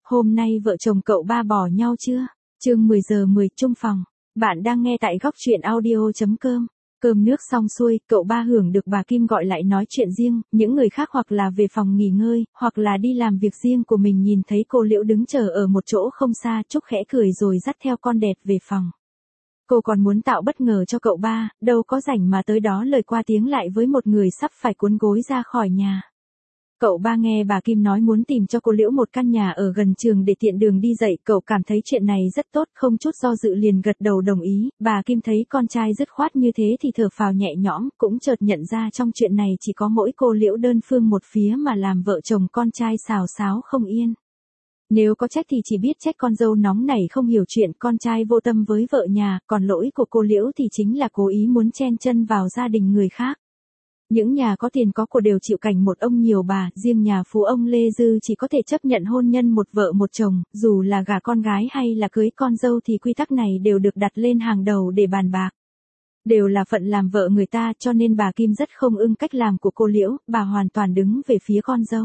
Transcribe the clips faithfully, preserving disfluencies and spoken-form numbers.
Hôm nay vợ chồng cậu ba bỏ nhau chưa? Chương mười giờ mười chung phòng. Bạn đang nghe tại góc truyện audio chấm com. Cơm nước xong xuôi, cậu ba Hưởng được bà Kim gọi lại nói chuyện riêng, những người khác hoặc là về phòng nghỉ ngơi, hoặc là đi làm việc riêng của mình nhìn thấy cô Liễu đứng chờ ở một chỗ không xa, Trúc khẽ cười rồi dắt theo con đẹp về phòng. Cô còn muốn tạo bất ngờ cho cậu ba, đâu có rảnh mà tới đó lời qua tiếng lại với một người sắp phải cuốn gối ra khỏi nhà. Cậu ba nghe bà Kim nói muốn tìm cho cô Liễu một căn nhà ở gần trường để tiện đường đi dạy, cậu cảm thấy chuyện này rất tốt, không chút do dự liền gật đầu đồng ý. Bà Kim thấy con trai dứt khoát như thế thì thở phào nhẹ nhõm, cũng chợt nhận ra trong chuyện này chỉ có mỗi cô Liễu đơn phương một phía mà làm vợ chồng con trai xào xáo không yên. Nếu có trách thì chỉ biết trách con dâu nóng nảy không hiểu chuyện, con trai vô tâm với vợ nhà, còn lỗi của cô Liễu thì chính là cố ý muốn chen chân vào gia đình người khác. Những nhà có tiền có của đều chịu cảnh một ông nhiều bà, riêng nhà phú ông Lê Dư chỉ có thể chấp nhận hôn nhân một vợ một chồng, dù là gả con gái hay là cưới con dâu thì quy tắc này đều được đặt lên hàng đầu để bàn bạc. Đều là phận làm vợ người ta, cho nên bà Kim rất không ưng cách làm của cô Liễu, bà hoàn toàn đứng về phía con dâu.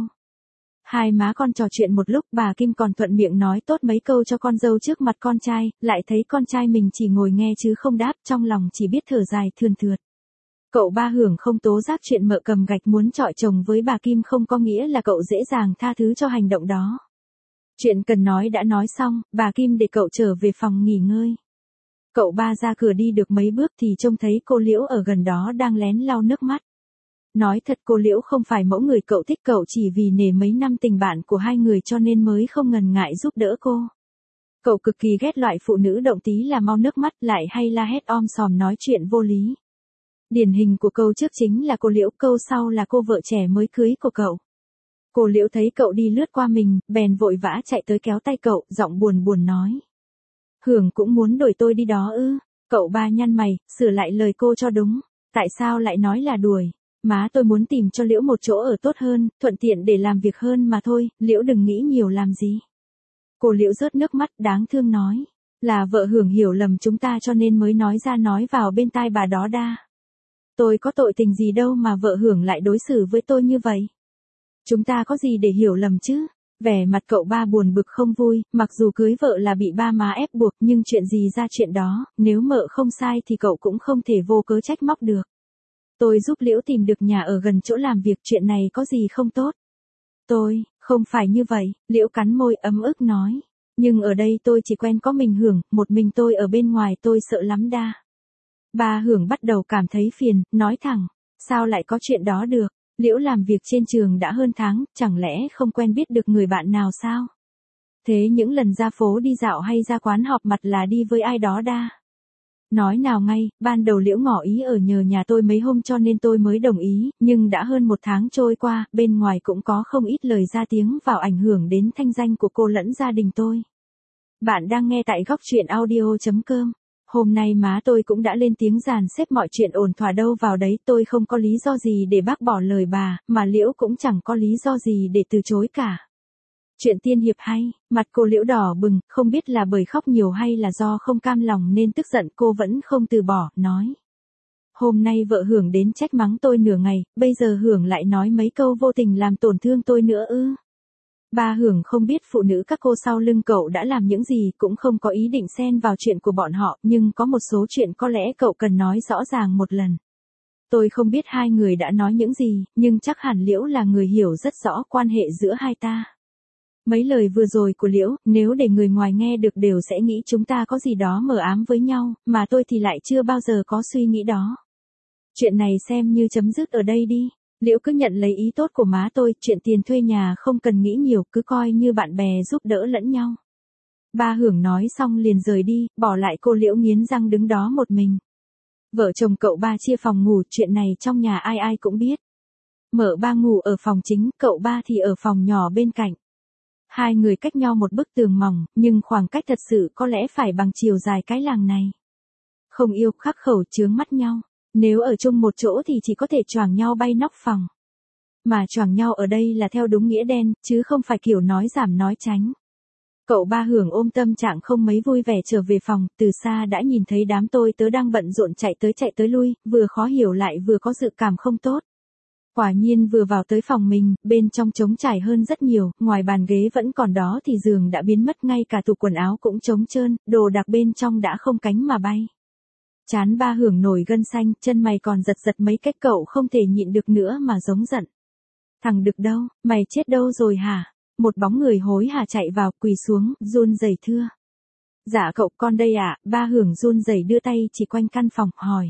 Hai má con trò chuyện một lúc, bà Kim còn thuận miệng nói tốt mấy câu cho con dâu trước mặt con trai, lại thấy con trai mình chỉ ngồi nghe chứ không đáp, trong lòng chỉ biết thở dài thườn thượt. Cậu ba Hưởng không tố giác chuyện mợ cầm gạch muốn chọi chồng với bà Kim không có nghĩa là cậu dễ dàng tha thứ cho hành động đó. Chuyện cần nói đã nói xong, bà Kim để cậu trở về phòng nghỉ ngơi. Cậu ba ra cửa đi được mấy bước thì trông thấy cô Liễu ở gần đó đang lén lau nước mắt. Nói thật cô Liễu không phải mẫu người cậu thích, cậu chỉ vì nể mấy năm tình bạn của hai người cho nên mới không ngần ngại giúp đỡ cô. Cậu cực kỳ ghét loại phụ nữ động tí là mau nước mắt lại hay la hét om sòm nói chuyện vô lý. Điển hình của câu trước chính là cô Liễu, câu sau là cô vợ trẻ mới cưới của cậu. Cô Liễu thấy cậu đi lướt qua mình, bèn vội vã chạy tới kéo tay cậu, giọng buồn buồn nói. Hưởng cũng muốn đuổi tôi đi đó ư? Cậu ba nhăn mày, sửa lại lời cô cho đúng. Tại sao lại nói là đuổi? Má tôi muốn tìm cho Liễu một chỗ ở tốt hơn, thuận tiện để làm việc hơn mà thôi, Liễu đừng nghĩ nhiều làm gì. Cô Liễu rớt nước mắt đáng thương nói. Là vợ Hưởng hiểu lầm chúng ta cho nên mới nói ra nói vào bên tai bà đó đa. Tôi có tội tình gì đâu mà vợ Hưởng lại đối xử với tôi như vậy. Chúng ta có gì để hiểu lầm chứ? Vẻ mặt cậu ba buồn bực không vui, mặc dù cưới vợ là bị ba má ép buộc nhưng chuyện gì ra chuyện đó, nếu mợ không sai thì cậu cũng không thể vô cớ trách móc được. Tôi giúp Liễu tìm được nhà ở gần chỗ làm việc, chuyện này có gì không tốt. Tôi, không phải như vậy, Liễu cắn môi ấm ức nói. Nhưng ở đây tôi chỉ quen có mình Hưởng, một mình tôi ở bên ngoài tôi sợ lắm đa. Bà Hưởng bắt đầu cảm thấy phiền, nói thẳng, sao lại có chuyện đó được, Liễu làm việc trên trường đã hơn tháng, chẳng lẽ không quen biết được người bạn nào sao? Thế những lần ra phố đi dạo hay ra quán họp mặt là đi với ai đó đa? Nói nào ngay, ban đầu Liễu ngỏ ý ở nhờ nhà tôi mấy hôm cho nên tôi mới đồng ý, nhưng đã hơn một tháng trôi qua, bên ngoài cũng có không ít lời ra tiếng vào ảnh hưởng đến thanh danh của cô lẫn gia đình tôi. Bạn đang nghe tại góc truyện audio chấm com. Hôm nay má tôi cũng đã lên tiếng dàn xếp mọi chuyện ổn thỏa đâu vào đấy, tôi không có lý do gì để bác bỏ lời bà, mà Liễu cũng chẳng có lý do gì để từ chối cả. Chuyện tiên hiệp hay, mặt cô Liễu đỏ bừng, không biết là bởi khóc nhiều hay là do không cam lòng nên tức giận, cô vẫn không từ bỏ, nói. Hôm nay vợ Hưởng đến trách mắng tôi nửa ngày, bây giờ Hưởng lại nói mấy câu vô tình làm tổn thương tôi nữa ư? Ba Hưởng không biết phụ nữ các cô sau lưng cậu đã làm những gì, cũng không có ý định xen vào chuyện của bọn họ, nhưng có một số chuyện có lẽ cậu cần nói rõ ràng một lần. Tôi không biết hai người đã nói những gì, nhưng chắc hẳn Liễu là người hiểu rất rõ quan hệ giữa hai ta. Mấy lời vừa rồi của Liễu, nếu để người ngoài nghe được đều sẽ nghĩ chúng ta có gì đó mờ ám với nhau, mà tôi thì lại chưa bao giờ có suy nghĩ đó. Chuyện này xem như chấm dứt ở đây đi. Liễu cứ nhận lấy ý tốt của má tôi, chuyện tiền thuê nhà không cần nghĩ nhiều, cứ coi như bạn bè giúp đỡ lẫn nhau. Ba Hưởng nói xong liền rời đi, bỏ lại cô Liễu nghiến răng đứng đó một mình. Vợ chồng cậu ba chia phòng ngủ, chuyện này trong nhà ai ai cũng biết. Mợ ba ngủ ở phòng chính, cậu ba thì ở phòng nhỏ bên cạnh. Hai người cách nhau một bức tường mỏng, nhưng khoảng cách thật sự có lẽ phải bằng chiều dài cái làng này. Không yêu khắc khẩu chướng mắt nhau. Nếu ở chung một chỗ thì chỉ có thể choàng nhau bay nóc phòng. Mà choàng nhau ở đây là theo đúng nghĩa đen, chứ không phải kiểu nói giảm nói tránh. Cậu ba Hưởng ôm tâm trạng không mấy vui vẻ trở về phòng, từ xa đã nhìn thấy đám tôi tớ đang bận rộn chạy tới chạy tới lui, vừa khó hiểu lại vừa có dự cảm không tốt. Quả nhiên vừa vào tới phòng mình, bên trong trống trải hơn rất nhiều, ngoài bàn ghế vẫn còn đó thì giường đã biến mất, ngay cả tủ quần áo cũng trống trơn, đồ đạc bên trong đã không cánh mà bay. Chán Ba Hưởng nổi gân xanh, chân mày còn giật giật mấy cách, cậu không thể nhịn được nữa mà giống giận. Thằng Đực đâu, mày chết đâu rồi hả? Một bóng người hối hả chạy vào, quỳ xuống, run rẩy thưa. Dạ cậu, con đây ạ. Ba Hưởng run rẩy đưa tay chỉ quanh căn phòng, hỏi.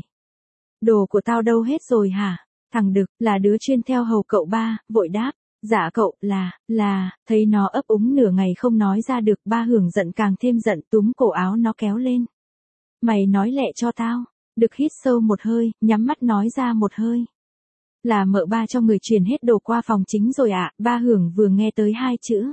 Đồ của tao đâu hết rồi hả? Thằng Đực, là đứa chuyên theo hầu cậu Ba, vội đáp. Dạ cậu, là, là, thấy nó ấp úng nửa ngày không nói ra được. Ba Hưởng giận càng thêm giận, túm cổ áo nó kéo lên. Mày nói lẹ cho tao. Đực hít sâu một hơi, nhắm mắt nói ra một hơi. Là mợ Ba cho người chuyển hết đồ qua phòng chính rồi ạ. Ba Hưởng vừa nghe tới hai chữ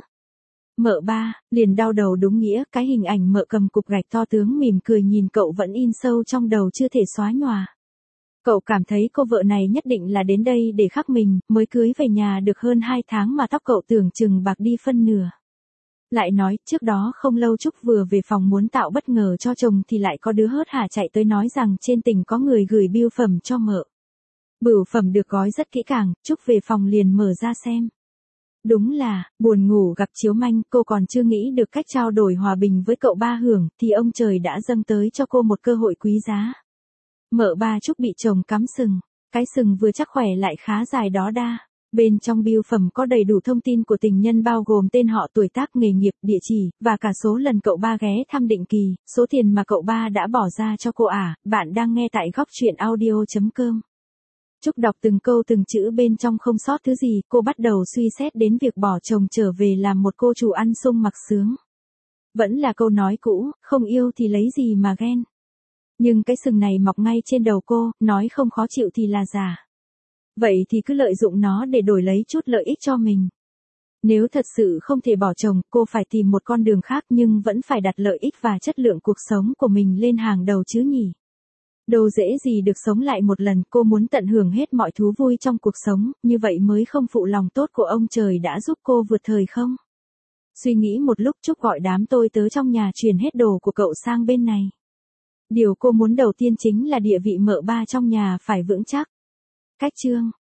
mợ Ba, liền đau đầu đúng nghĩa, cái hình ảnh mợ cầm cục gạch to tướng mỉm cười nhìn cậu vẫn in sâu trong đầu chưa thể xóa nhòa. Cậu cảm thấy cô vợ này nhất định là đến đây để khắc mình, mới cưới về nhà được hơn hai tháng mà tóc cậu tưởng chừng bạc đi phân nửa. Lại nói, trước đó không lâu Trúc vừa về phòng muốn tạo bất ngờ cho chồng thì lại có đứa hớt hả chạy tới nói rằng trên tỉnh có người gửi bưu phẩm cho mợ. Bưu phẩm được gói rất kỹ càng, Trúc về phòng liền mở ra xem. Đúng là, buồn ngủ gặp chiếu manh, cô còn chưa nghĩ được cách trao đổi hòa bình với cậu Ba Hưởng, thì ông trời đã dâng tới cho cô một cơ hội quý giá. Mợ Ba Trúc bị chồng cắm sừng, cái sừng vừa chắc khỏe lại khá dài đó đa. Bên trong bưu phẩm có đầy đủ thông tin của tình nhân bao gồm tên họ, tuổi tác, nghề nghiệp, địa chỉ, và cả số lần cậu Ba ghé thăm định kỳ, số tiền mà cậu Ba đã bỏ ra cho cô à. Bạn đang nghe tại góc truyện audio chấm com. Trúc đọc từng câu từng chữ bên trong không sót thứ gì, cô bắt đầu suy xét đến việc bỏ chồng trở về làm một cô chủ ăn sung mặc sướng. Vẫn là câu nói cũ, không yêu thì lấy gì mà ghen. Nhưng cái sừng này mọc ngay trên đầu cô, nói không khó chịu thì là giả. Vậy thì cứ lợi dụng nó để đổi lấy chút lợi ích cho mình. Nếu thật sự không thể bỏ chồng, cô phải tìm một con đường khác nhưng vẫn phải đặt lợi ích và chất lượng cuộc sống của mình lên hàng đầu chứ nhỉ. Đâu dễ gì được sống lại một lần, cô muốn tận hưởng hết mọi thú vui trong cuộc sống, như vậy mới không phụ lòng tốt của ông trời đã giúp cô vượt thời không? Suy nghĩ một lúc Trúc gọi đám tôi tớ trong nhà chuyển hết đồ của cậu sang bên này. Điều cô muốn đầu tiên chính là địa vị mợ Ba trong nhà phải vững chắc. Cách chương